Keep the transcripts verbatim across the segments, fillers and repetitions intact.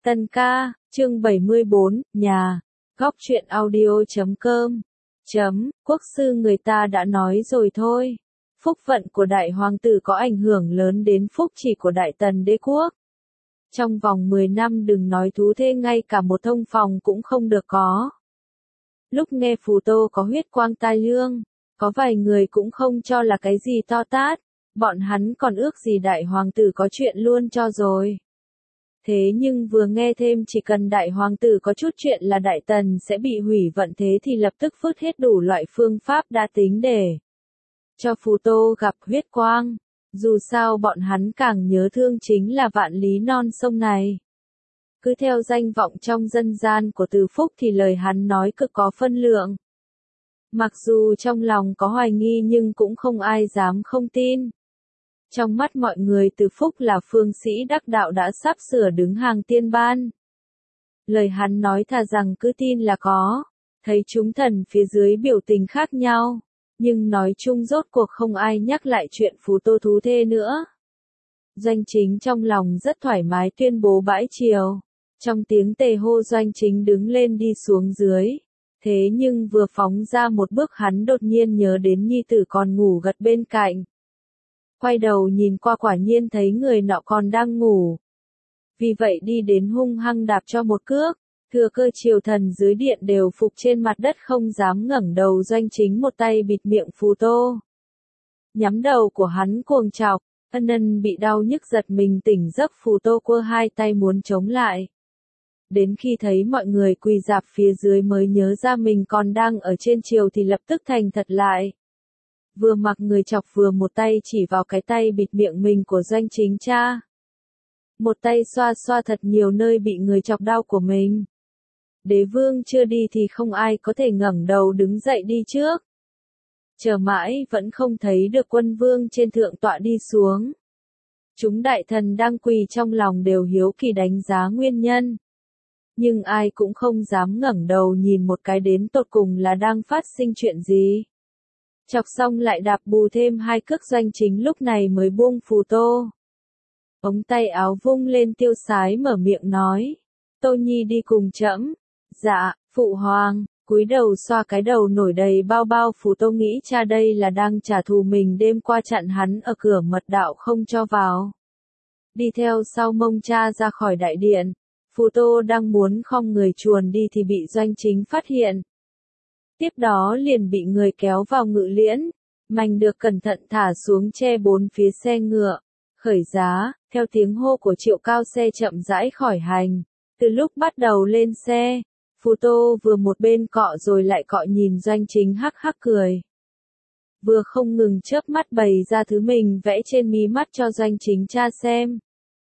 Tân ca, chương bảy mươi bốn, nhà, góc truyện audio chấm com, chấm, quốc sư người ta đã nói rồi thôi. Phúc vận của đại hoàng tử có ảnh hưởng lớn đến phúc chỉ của đại tần đế quốc. Trong vòng mười năm đừng nói thú thê, ngay cả một thông phòng cũng không được có. Lúc nghe Phù Tô có huyết quang tai lương, có vài người cũng không cho là cái gì to tát, bọn hắn còn ước gì đại hoàng tử có chuyện luôn cho rồi. Thế nhưng vừa nghe thêm chỉ cần đại hoàng tử có chút chuyện là đại tần sẽ bị hủy vận, thế thì lập tức phứt hết đủ loại phương pháp đã tính để cho Phù Tô gặp huyết quang. Dù sao bọn hắn càng nhớ thương chính là vạn lý non sông này. Cứ theo danh vọng trong dân gian của Từ Phúc thì lời hắn nói cực có phân lượng. Mặc dù trong lòng có hoài nghi nhưng cũng không ai dám không tin. Trong mắt mọi người Từ Phúc là phương sĩ đắc đạo đã sắp sửa đứng hàng tiên ban. Lời hắn nói thà rằng cứ tin là có. Thấy chúng thần phía dưới biểu tình khác nhau. Nhưng nói chung rốt cuộc không ai nhắc lại chuyện Phù Tô thú thê nữa. Doanh Chính trong lòng rất thoải mái tuyên bố bãi triều. Trong tiếng tề hô Doanh Chính đứng lên đi xuống dưới. Thế nhưng vừa phóng ra một bước hắn đột nhiên nhớ đến nhi tử còn ngủ gật bên cạnh. Quay đầu nhìn qua quả nhiên thấy người nọ còn đang ngủ. Vì vậy đi đến hung hăng đạp cho một cước. Thừa cơ triều thần dưới điện đều phục trên mặt đất không dám ngẩng đầu. Doanh Chính một tay bịt miệng Phù Tô. Nhắm đầu của hắn cuồng chọc, ân ân bị đau nhức giật mình tỉnh giấc. Phù Tô quơ hai tay muốn chống lại. Đến khi thấy mọi người quỳ rạp phía dưới mới nhớ ra mình còn đang ở trên triều thì lập tức thành thật lại. Vừa mặc người chọc vừa một tay chỉ vào cái tay bịt miệng mình của Doanh Chính cha. Một tay xoa xoa thật nhiều nơi bị người chọc đau của mình. Đế vương chưa đi thì không ai có thể ngẩng đầu đứng dậy đi trước. Chờ mãi vẫn không thấy được quân vương trên thượng tọa đi xuống. Chúng đại thần đang quỳ trong lòng đều hiếu kỳ đánh giá nguyên nhân. Nhưng ai cũng không dám ngẩng đầu nhìn một cái đến tột cùng là đang phát sinh chuyện gì. Chọc xong lại đạp bù thêm hai cước. Doanh Chính lúc này mới buông Phù Tô. Ống tay áo vung lên tiêu sái mở miệng nói. Tô Nhi đi cùng trẫm. Dạ, phụ hoàng. Cúi đầu xoa cái đầu nổi đầy bao bao. Phù Tô nghĩ cha đây là đang trả thù mình đêm qua chặn hắn ở cửa mật đạo không cho vào. Đi theo sau mông cha ra khỏi đại điện. Phù Tô đang muốn khom người chuồn đi thì bị Doanh Chính phát hiện. Tiếp đó liền bị người kéo vào ngự liễn. Mành được cẩn thận thả xuống che bốn phía xe ngựa. Khởi giá, theo tiếng hô của Triệu Cao xe chậm rãi khỏi hành. Từ lúc bắt đầu lên xe, Phù Tô vừa một bên cọ rồi lại cọ nhìn Doanh Chính hắc hắc cười. Vừa không ngừng chớp mắt bày ra thứ mình vẽ trên mí mắt cho Doanh Chính cha xem.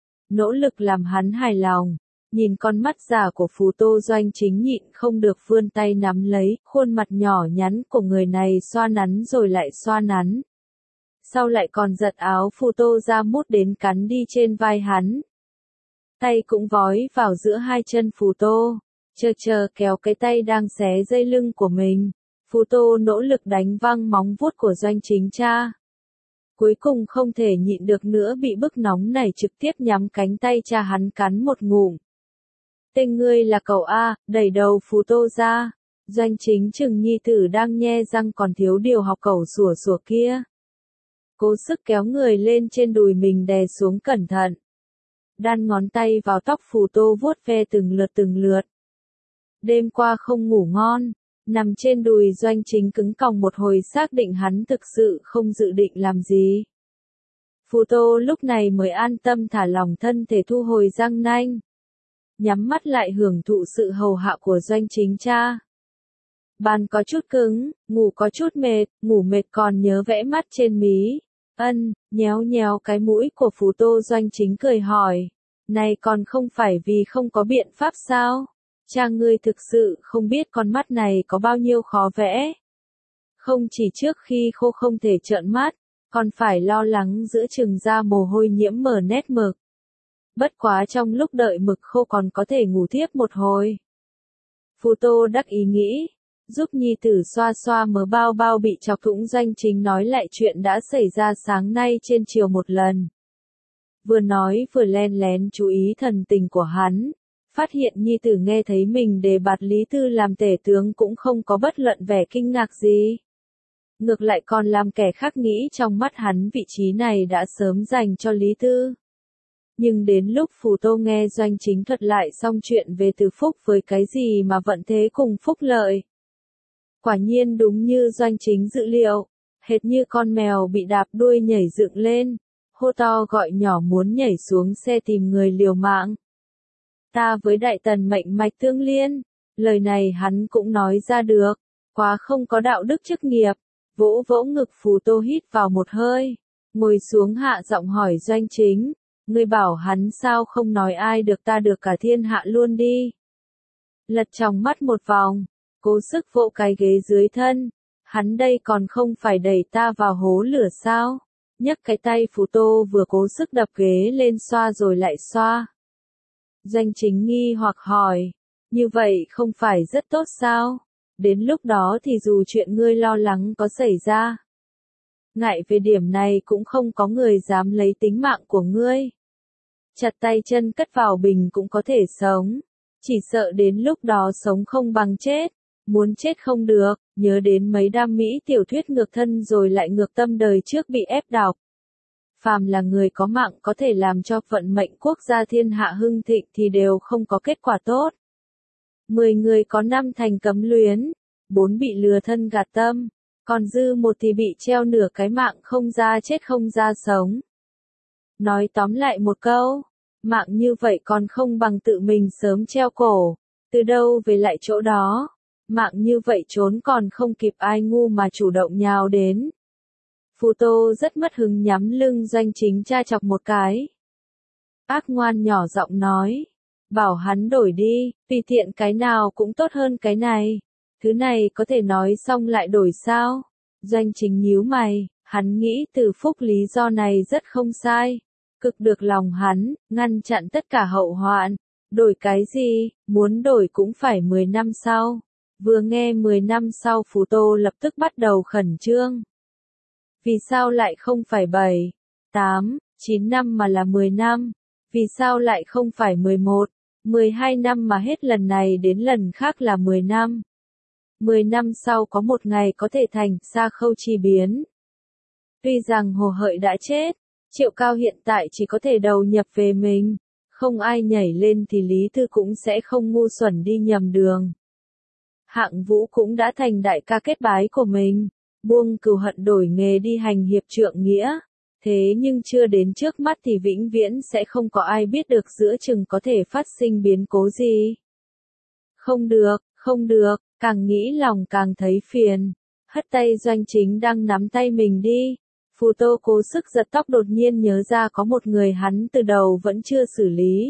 Nỗ lực làm hắn hài lòng. Nhìn con mắt giả của Phù Tô Doanh Chính nhịn không được vươn tay nắm lấy, khuôn mặt nhỏ nhắn của người này xoa nắn rồi lại xoa nắn. Sau lại còn giật áo Phù Tô ra mút đến cắn đi trên vai hắn. Tay cũng vói vào giữa hai chân Phù Tô, chờ chờ kéo cái tay đang xé dây lưng của mình. Phù Tô nỗ lực đánh văng móng vuốt của Doanh Chính cha. Cuối cùng không thể nhịn được nữa bị bức nóng này trực tiếp nhắm cánh tay cha hắn cắn một ngụm. Tên ngươi là cậu A, đẩy đầu Phù Tô ra. Doanh Chính chừng nhi tử đang nhe răng còn thiếu điều học cẩu sủa sủa kia. Cố sức kéo người lên trên đùi mình đè xuống cẩn thận. Đan ngón tay vào tóc Phù Tô vuốt ve từng lượt từng lượt. Đêm qua không ngủ ngon, nằm trên đùi Doanh Chính cứng còng một hồi xác định hắn thực sự không dự định làm gì. Phù Tô lúc này mới an tâm thả lỏng thân thể thu hồi răng nanh. Nhắm mắt lại hưởng thụ sự hầu hạ của Doanh Chính cha. Bàn có chút cứng, ngủ có chút mệt, ngủ mệt còn nhớ vẽ mắt trên mí. Ân, nhéo nhéo cái mũi của Phù Tô. Doanh Chính cười hỏi. Này còn không phải vì không có biện pháp sao? Cha ngươi thực sự không biết con mắt này có bao nhiêu khó vẽ. Không chỉ trước khi khô không thể trợn mắt, còn phải lo lắng giữa chừng ra mồ hôi nhiễm mờ nét mực. Bất quá trong lúc đợi mực khô còn có thể ngủ thiếp một hồi. Phù Tô đắc ý nghĩ, giúp nhi tử xoa xoa mớ bao bao bị chọc thủng. Doanh Chính nói lại chuyện đã xảy ra sáng nay trên triều một lần. Vừa nói vừa len lén chú ý thần tình của hắn, Phát hiện nhi tử nghe thấy mình đề bạt Lý Tư làm tể tướng cũng không có bất luận vẻ kinh ngạc gì. Ngược lại còn làm kẻ khác nghĩ trong mắt hắn vị trí này đã sớm dành cho Lý Tư. Nhưng đến lúc Phù Tô nghe Doanh Chính thuật lại xong chuyện về Từ Phúc với cái gì mà vận thế cùng phúc lợi. Quả nhiên đúng như Doanh Chính dự liệu, hệt như con mèo bị đạp đuôi nhảy dựng lên, hô to gọi nhỏ muốn nhảy xuống xe tìm người liều mạng. Ta với đại tần mệnh mạch tương liên, lời này hắn cũng nói ra được, quá không có đạo đức chức nghiệp. Vỗ vỗ ngực Phù Tô hít vào một hơi, ngồi xuống hạ giọng hỏi Doanh Chính, ngươi bảo hắn sao không nói ai được ta được cả thiên hạ luôn đi. Lật trong mắt một vòng, cố sức vỗ cái ghế dưới thân, hắn đây còn không phải đẩy ta vào hố lửa sao? Nhấc cái tay Phù Tô vừa cố sức đập ghế lên xoa rồi lại xoa. Doanh Chính nghi hoặc hỏi, như vậy không phải rất tốt sao? Đến lúc đó thì dù chuyện ngươi lo lắng có xảy ra, ngại về điểm này cũng không có người dám lấy tính mạng của ngươi. Chặt tay chân cất vào bình cũng có thể sống, chỉ sợ đến lúc đó sống không bằng chết, muốn chết không được, nhớ đến mấy đam mỹ tiểu thuyết ngược thân rồi lại ngược tâm đời trước bị ép đọc. Phàm là người có mạng có thể làm cho vận mệnh quốc gia thiên hạ hưng thịnh thì đều không có kết quả tốt. Mười người có năm thành cấm luyến, bốn bị lừa thân gạt tâm, còn dư một thì bị treo nửa cái mạng không ra chết không ra sống. Nói tóm lại một câu, mạng như vậy còn không bằng tự mình sớm treo cổ, từ đâu về lại chỗ đó, mạng như vậy trốn còn không kịp ai ngu mà chủ động nhào đến. Phù Tô rất mất hứng nhắm lưng Doanh Chính tra chọc một cái. Ác ngoan nhỏ giọng nói, bảo hắn đổi đi, tùy tiện cái nào cũng tốt hơn cái này. Thứ này có thể nói xong lại đổi sao? Doanh Chính nhíu mày, hắn nghĩ Từ Phúc lý do này rất không sai. Cực được lòng hắn, ngăn chặn tất cả hậu hoạn. Đổi cái gì, muốn đổi cũng phải mười năm sau. Vừa nghe mười năm sau Phù Tô lập tức bắt đầu khẩn trương. Vì sao lại không phải bảy, tám, chín năm mà là mười năm? Vì sao lại không phải mười một, mười hai năm mà hết lần này đến lần khác là mười năm? Mười năm sau có một ngày có thể thành Sa Khâu chi biến. Tuy rằng Hồ Hợi đã chết, Triệu Cao hiện tại chỉ có thể đầu nhập về mình, không ai nhảy lên thì Lý Tư cũng sẽ không ngu xuẩn đi nhầm đường. Hạng Vũ cũng đã thành đại ca kết bái của mình, buông cừu hận đổi nghề đi hành hiệp trượng nghĩa, thế nhưng chưa đến trước mắt thì vĩnh viễn sẽ không có ai biết được giữa chừng có thể phát sinh biến cố gì. Không được, không được, càng nghĩ lòng càng thấy phiền, hất tay Doanh Chính đang nắm tay mình đi. Phù Tô cố sức giật tóc đột nhiên nhớ ra có một người hắn từ đầu vẫn chưa xử lý.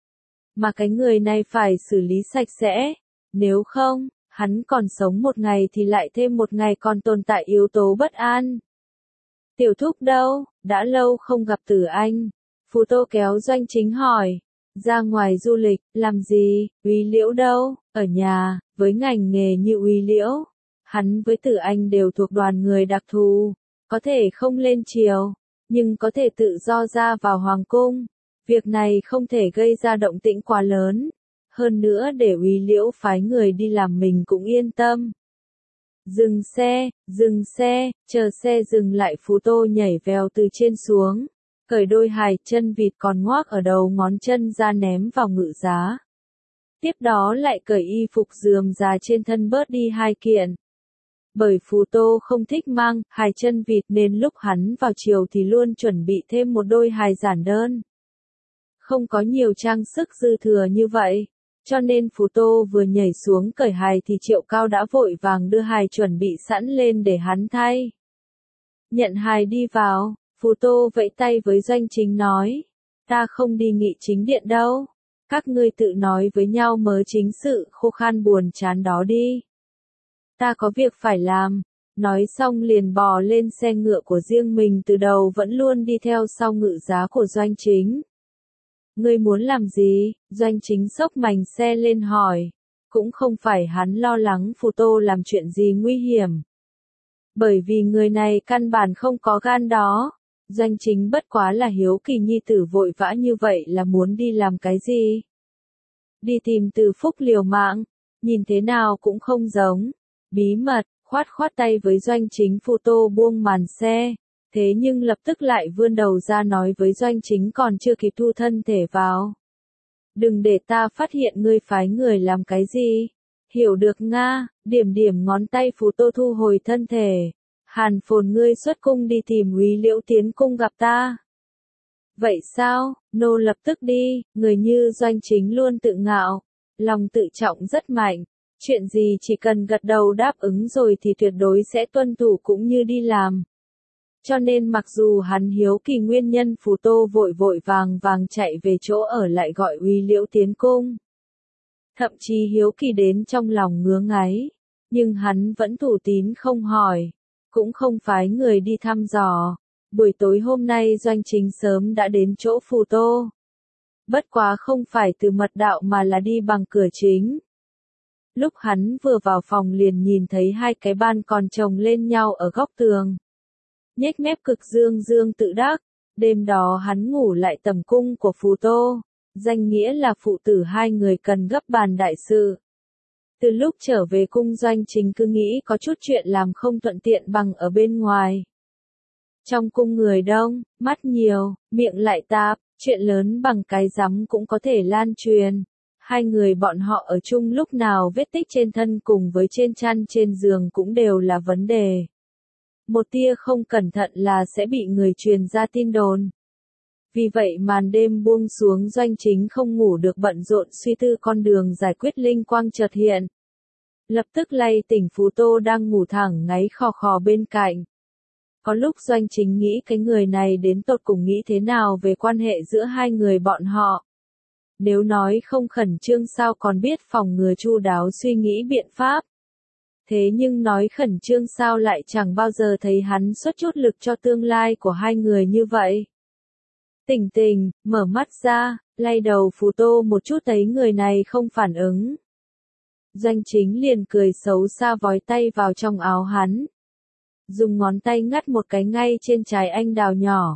Mà cái người này phải xử lý sạch sẽ, nếu không, hắn còn sống một ngày thì lại thêm một ngày còn tồn tại yếu tố bất an. Tiểu Thúc đâu, đã lâu không gặp Tử Anh. Phù Tô kéo Doanh Chính hỏi, ra ngoài du lịch, làm gì, Uy Liễu đâu, ở nhà, với ngành nghề như Uy Liễu. Hắn với Tử Anh đều thuộc đoàn người đặc thù, có thể không lên triều, nhưng có thể tự do ra vào hoàng cung. Việc này không thể gây ra động tĩnh quá lớn. Hơn nữa để Uy Liễu phái người đi làm mình cũng yên tâm. Dừng xe, dừng xe, chờ xe dừng lại Phù Tô nhảy vèo từ trên xuống, cởi đôi hài chân vịt còn ngoác ở đầu ngón chân ra ném vào ngự giá. Tiếp đó lại cởi y phục rườm rà trên thân bớt đi hai kiện. Bởi Phù Tô không thích mang hài chân vịt nên lúc hắn vào chiều thì luôn chuẩn bị thêm một đôi hài giản đơn. Không có nhiều trang sức dư thừa như vậy, cho nên Phù Tô vừa nhảy xuống cởi hài thì Triệu Cao đã vội vàng đưa hài chuẩn bị sẵn lên để hắn thay. Nhận hài đi vào, Phù Tô vẫy tay với Doanh Chính nói, ta không đi nghị chính điện đâu, các ngươi tự nói với nhau mớ chính sự khô khan buồn chán đó đi. Ta có việc phải làm. Nói xong liền bò lên xe ngựa của riêng mình từ đầu vẫn luôn đi theo sau ngự giá của Doanh Chính. Ngươi muốn làm gì? Doanh Chính xốc mành xe lên hỏi. Cũng không phải hắn lo lắng Phù Tô làm chuyện gì nguy hiểm. Bởi vì người này căn bản không có gan đó. Doanh Chính bất quá là hiếu kỳ nhi tử vội vã như vậy là muốn đi làm cái gì? Đi tìm Từ Phúc liều mạng, nhìn thế nào cũng không giống. Bí mật, khoát khoát tay với Doanh Chính photo buông màn xe. Thế nhưng lập tức lại vươn đầu ra nói với Doanh Chính còn chưa kịp thu thân thể vào. Đừng để ta phát hiện ngươi phái người làm cái gì. Hiểu được Nga, điểm điểm ngón tay phù tô thu hồi thân thể. Hàn Phồn ngươi xuất cung đi tìm Úy Liễu tiến cung gặp ta. Vậy sao, nô lập tức đi, người như Doanh Chính luôn tự ngạo, lòng tự trọng rất mạnh. Chuyện gì chỉ cần gật đầu đáp ứng rồi thì tuyệt đối sẽ tuân thủ cũng như đi làm. Cho nên mặc dù hắn hiếu kỳ nguyên nhân Phù Tô vội vội vàng vàng chạy về chỗ ở lại gọi Úy Liễu tiến cung. Thậm chí hiếu kỳ đến trong lòng ngứa ngáy, nhưng hắn vẫn thủ tín không hỏi, cũng không phái người đi thăm dò. Buổi tối hôm nay Doanh Chính sớm đã đến chỗ Phù Tô. Bất quá không phải từ mật đạo mà là đi bằng cửa chính. Lúc hắn vừa vào phòng liền nhìn thấy hai cái ban còn chồng lên nhau ở góc tường. Nhếch mép cực dương dương tự đắc, đêm đó hắn ngủ lại tầm cung của Phù Tô, danh nghĩa là phụ tử hai người cần gấp bàn đại sự. Từ lúc trở về cung Doanh Chính cứ nghĩ có chút chuyện làm không thuận tiện bằng ở bên ngoài. Trong cung người đông, mắt nhiều, miệng lại tạp, chuyện lớn bằng cái rắm cũng có thể lan truyền. Hai người bọn họ ở chung lúc nào vết tích trên thân cùng với trên chăn trên giường cũng đều là vấn đề. Một tia không cẩn thận là sẽ bị người truyền ra tin đồn. Vì vậy màn đêm buông xuống Doanh Chính không ngủ được bận rộn suy tư con đường giải quyết linh quang chợt hiện. Lập tức lay tỉnh Phù Tô đang ngủ thẳng ngáy khò khò bên cạnh. Có lúc Doanh Chính nghĩ cái người này đến tột cùng nghĩ thế nào về quan hệ giữa hai người bọn họ. Nếu nói không khẩn trương sao còn biết phòng ngừa chu đáo suy nghĩ biện pháp. Thế nhưng nói khẩn trương sao lại chẳng bao giờ thấy hắn xuất chút lực cho tương lai của hai người như vậy. Tỉnh tỉnh, mở mắt ra, lay đầu Phù Tô một chút thấy người này không phản ứng. Doanh Chính liền cười xấu xa vói tay vào trong áo hắn. Dùng ngón tay ngắt một cái ngay trên trái anh đào nhỏ.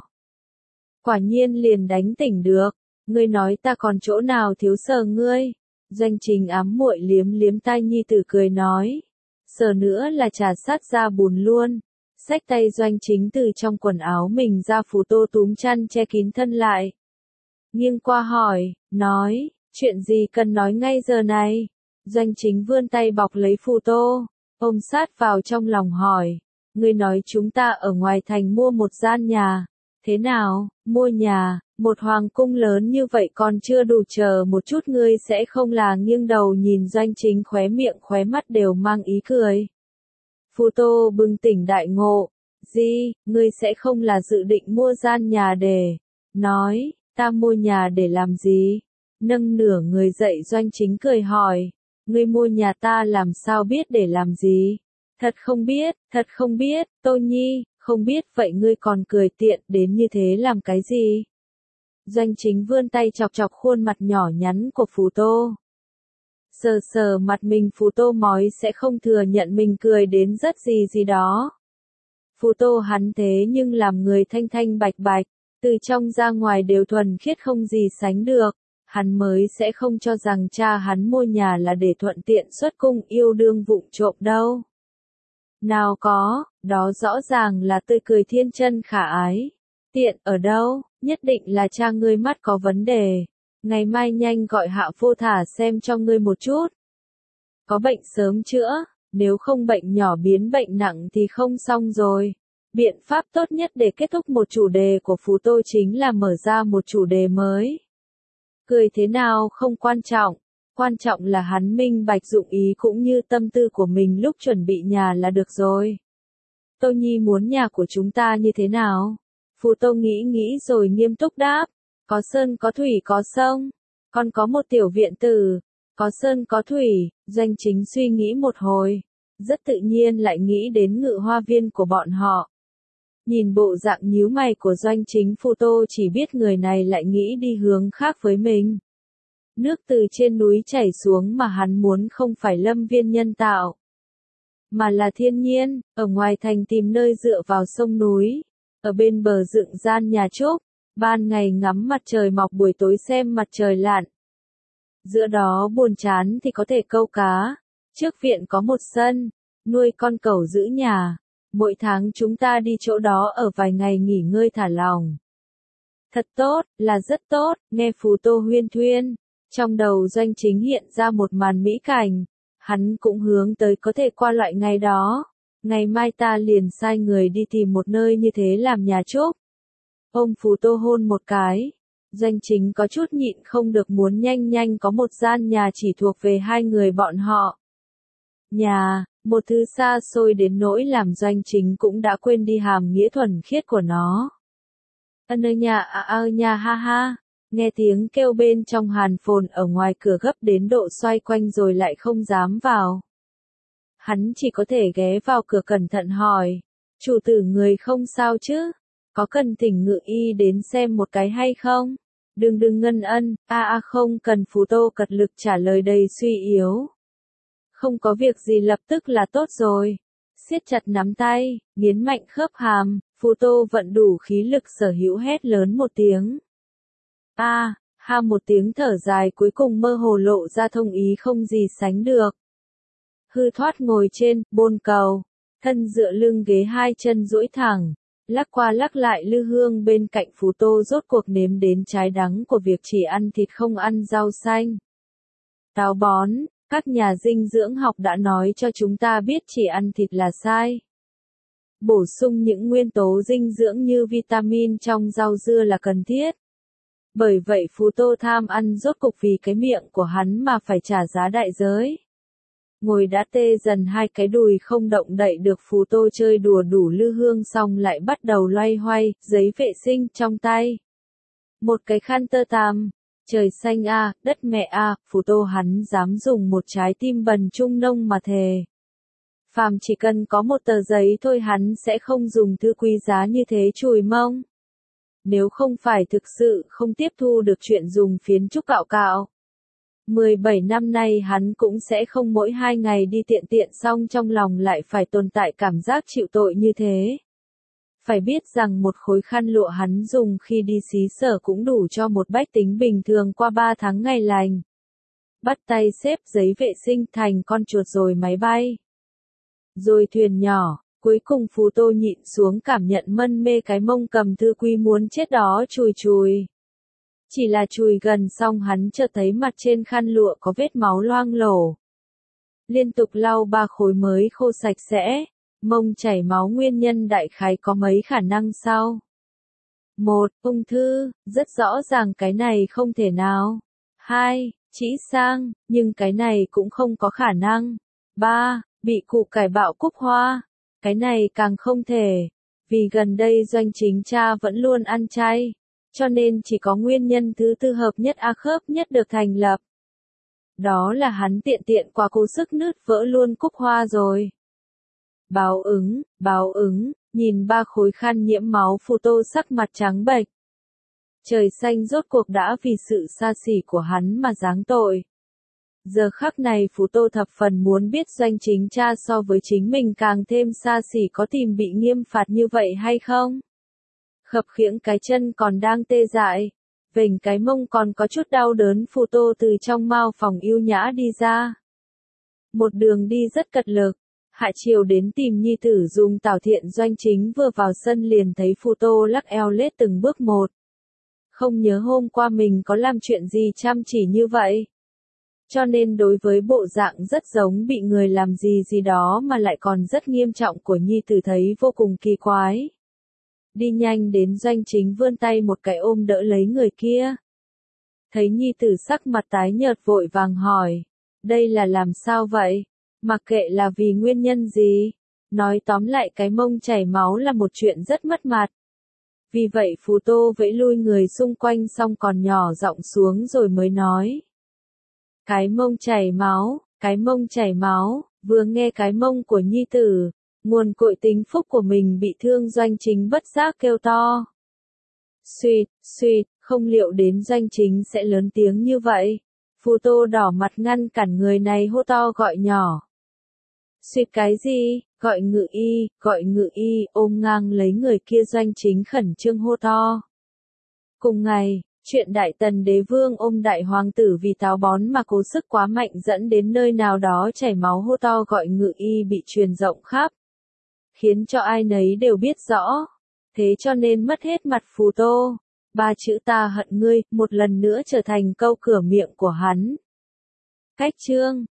Quả nhiên liền đánh tỉnh được, ngươi nói ta còn chỗ nào thiếu sờ ngươi. Doanh Chính ám muội liếm liếm tai nhi tử cười nói. Sờ nữa là trà sát ra bùn luôn. Xách tay Doanh Chính từ trong quần áo mình ra Phù Tô túm chăn che kín thân lại. Nghiêng qua hỏi, nói, chuyện gì cần nói ngay giờ này. Doanh Chính vươn tay bọc lấy Phù Tô, ôm sát vào trong lòng hỏi. Ngươi nói chúng ta ở ngoài thành mua một gian nhà. Thế nào, mua nhà, một hoàng cung lớn như vậy còn chưa đủ, chờ một chút ngươi sẽ không là nghiêng đầu nhìn Doanh Chính khóe miệng khóe mắt đều mang ý cười. Phù Tô bừng tỉnh đại ngộ. Gì, ngươi sẽ không là dự định mua gian nhà để... Nói, ta mua nhà để làm gì? Nâng nửa người dậy Doanh Chính cười hỏi. Ngươi mua nhà ta làm sao biết để làm gì? Thật không biết, thật không biết, Tô Nhi, không biết vậy ngươi còn cười tiện đến như thế làm cái gì? Doanh Chính vươn tay chọc chọc khuôn mặt nhỏ nhắn của Phù Tô. Sờ sờ mặt mình Phù Tô mói sẽ không thừa nhận mình cười đến rất gì gì đó. Phù Tô hắn thế nhưng làm người thanh thanh bạch bạch, từ trong ra ngoài đều thuần khiết không gì sánh được. Hắn mới sẽ không cho rằng cha hắn mua nhà là để thuận tiện xuất cung yêu đương vụng trộm đâu. Nào có, đó rõ ràng là tươi cười thiên chân khả ái. Tiện ở đâu, nhất định là cha ngươi mắt có vấn đề. Ngày mai nhanh gọi Hạ Phô thả xem cho ngươi một chút. Có bệnh sớm chữa, nếu không bệnh nhỏ biến bệnh nặng thì không xong rồi. Biện pháp tốt nhất để kết thúc một chủ đề của Phù Tô chính là mở ra một chủ đề mới. Cười thế nào không quan trọng, quan trọng là hắn minh bạch dụng ý cũng như tâm tư của mình lúc chuẩn bị nhà là được rồi. Tô Nhi muốn nhà của chúng ta như thế nào? Phù Tô nghĩ nghĩ rồi nghiêm túc đáp. Có sơn có thủy có sông. Còn có một tiểu viện tử. Có sơn có thủy. Doanh Chính suy nghĩ một hồi. Rất tự nhiên lại nghĩ đến ngự hoa viên của bọn họ. Nhìn bộ dạng nhíu mày của Doanh Chính, Phù Tô chỉ biết người này lại nghĩ đi hướng khác với mình. Nước từ trên núi chảy xuống mà hắn muốn không phải lâm viên nhân tạo, mà là thiên nhiên, ở ngoài thành tìm nơi dựa vào sông núi, ở bên bờ dựng gian nhà trúc, ban ngày ngắm mặt trời mọc buổi tối xem mặt trời lặn. Giữa đó buồn chán thì có thể câu cá. Trước viện có một sân, nuôi con cẩu giữ nhà. Mỗi tháng chúng ta đi chỗ đó ở vài ngày nghỉ ngơi thả lỏng. Thật tốt, là rất tốt, nghe Phù Tô huyên thuyên. Trong đầu Doanh Chính hiện ra một màn mỹ cảnh. Hắn cũng hướng tới có thể qua loại ngày đó. Ngày mai ta liền sai người đi tìm một nơi như thế làm nhà chúc. Ông Phù Tô hôn một cái. Doanh Chính có chút nhịn không được muốn nhanh nhanh có một gian nhà chỉ thuộc về hai người bọn họ. Nhà, một thứ xa xôi đến nỗi làm Doanh Chính cũng đã quên đi hàm nghĩa thuần khiết của nó. Ân ơi nhà à ơ nhà ha ha, nghe tiếng kêu bên trong Hàn Phồn ở ngoài cửa gấp đến độ xoay quanh rồi lại không dám vào. Hắn chỉ có thể ghé vào cửa cẩn thận hỏi, chủ tử người không sao chứ, có cần thỉnh ngự y đến xem một cái hay không? Đừng đừng ngân ân, a a không cần. Phù Tô cật lực trả lời đầy suy yếu. Không có việc gì lập tức là tốt rồi. Siết chặt nắm tay, nghiến mạnh khớp hàm, Phù Tô vận đủ khí lực sở hữu hét lớn một tiếng. A, à, ha một tiếng thở dài cuối cùng mơ hồ lộ ra thông ý không gì sánh được. Hư thoát ngồi trên, bôn cầu, thân dựa lưng ghế hai chân duỗi thẳng, lắc qua lắc lại lư hương bên cạnh Phù Tô rốt cuộc nếm đến trái đắng của việc chỉ ăn thịt không ăn rau xanh. Táo bón, các nhà dinh dưỡng học đã nói cho chúng ta biết chỉ ăn thịt là sai. Bổ sung những nguyên tố dinh dưỡng như vitamin trong rau dưa là cần thiết. Bởi vậy Phù Tô tham ăn rốt cục vì cái miệng của hắn mà phải trả giá đại giới. Ngồi đã tê dần hai cái đùi không động đậy được, Phù Tô chơi đùa đủ lư hương xong lại bắt đầu loay hoay, giấy vệ sinh trong tay. Một cái khăn tơ tằm, trời xanh a, đất mẹ a, Phù Tô hắn dám dùng một trái tim bần trung nông mà thề. Phàm chỉ cần có một tờ giấy thôi hắn sẽ không dùng thứ quý giá như thế chùi mông. Nếu không phải thực sự không tiếp thu được chuyện dùng phiến trúc cạo cạo. mười bảy năm nay hắn cũng sẽ không mỗi hai ngày đi tiện tiện xong trong lòng lại phải tồn tại cảm giác chịu tội như thế. Phải biết rằng một khối khăn lụa hắn dùng khi đi xí sở cũng đủ cho một bách tính bình thường qua ba tháng ngày lành. Bắt tay xếp giấy vệ sinh thành con chuột rồi máy bay. Rồi thuyền nhỏ, cuối cùng Phù Tô nhịn xuống cảm nhận mân mê cái mông cầm thư quý muốn chết đó chùi chùi. Chỉ là chùi gần xong hắn chợt thấy mặt trên khăn lụa có vết máu loang lổ. Liên tục lau ba khối mới khô sạch sẽ, mông chảy máu nguyên nhân đại khái có mấy khả năng sau. Một, ung thư, rất rõ ràng cái này không thể nào. Hai, trĩ sang, nhưng cái này cũng không có khả năng. Ba, bị củ cải bạo cúc hoa, cái này càng không thể. Vì gần đây Doanh Chính cha vẫn luôn ăn chay. Cho nên chỉ có nguyên nhân thứ tư hợp nhất a khớp nhất được thành lập. Đó là hắn tiện tiện quá cố sức nứt vỡ luôn cúc hoa rồi. Báo ứng, báo ứng, nhìn ba khối khăn nhiễm máu Phù Tô sắc mặt trắng bệch. Trời xanh rốt cuộc đã vì sự xa xỉ của hắn mà giáng tội. Giờ khắc này Phù Tô thập phần muốn biết Doanh Chính cha so với chính mình càng thêm xa xỉ có tìm bị nghiêm phạt như vậy hay không? Khập khiễng cái chân còn đang tê dại, vểnh cái mông còn có chút đau đớn, Phù Tô từ trong mao phòng yêu nhã đi ra. Một đường đi rất cật lực, hạ chiều đến tìm nhi tử dùng tảo thiện. Doanh Chính vừa vào sân liền thấy Phù Tô lắc eo lết từng bước một. Không nhớ hôm qua mình có làm chuyện gì chăm chỉ như vậy. Cho nên đối với bộ dạng rất giống bị người làm gì gì đó mà lại còn rất nghiêm trọng của nhi tử thấy vô cùng kỳ quái. Đi nhanh đến Doanh Chính vươn tay một cái ôm đỡ lấy người kia. Thấy nhi tử sắc mặt tái nhợt vội vàng hỏi, đây là làm sao vậy? Mặc kệ là vì nguyên nhân gì, nói tóm lại cái mông chảy máu là một chuyện rất mất mặt. Vì vậy Phù Tô vẫy lui người xung quanh xong còn nhỏ giọng xuống rồi mới nói. Cái mông chảy máu, cái mông chảy máu, vừa nghe cái mông của nhi tử. Nguồn cội tính phúc của mình bị thương, Doanh Chính bất giác kêu to. Suýt, suýt, không liệu đến Doanh Chính sẽ lớn tiếng như vậy. Phù Tô đỏ mặt ngăn cản người này hô to gọi nhỏ. Suýt cái gì, gọi ngự y, gọi ngự y, ôm ngang lấy người kia. Doanh Chính khẩn trương hô to. Cùng ngày, Chuyện Đại Tần Đế Vương ôm đại hoàng tử vì táo bón mà cố sức quá mạnh dẫn đến nơi nào đó chảy máu hô to gọi ngự y bị truyền rộng khắp, khiến cho ai nấy đều biết rõ. Thế cho nên mất hết mặt Phù Tô. Ba chữ ta hận ngươi, một lần nữa trở thành câu cửa miệng của hắn. Cách chương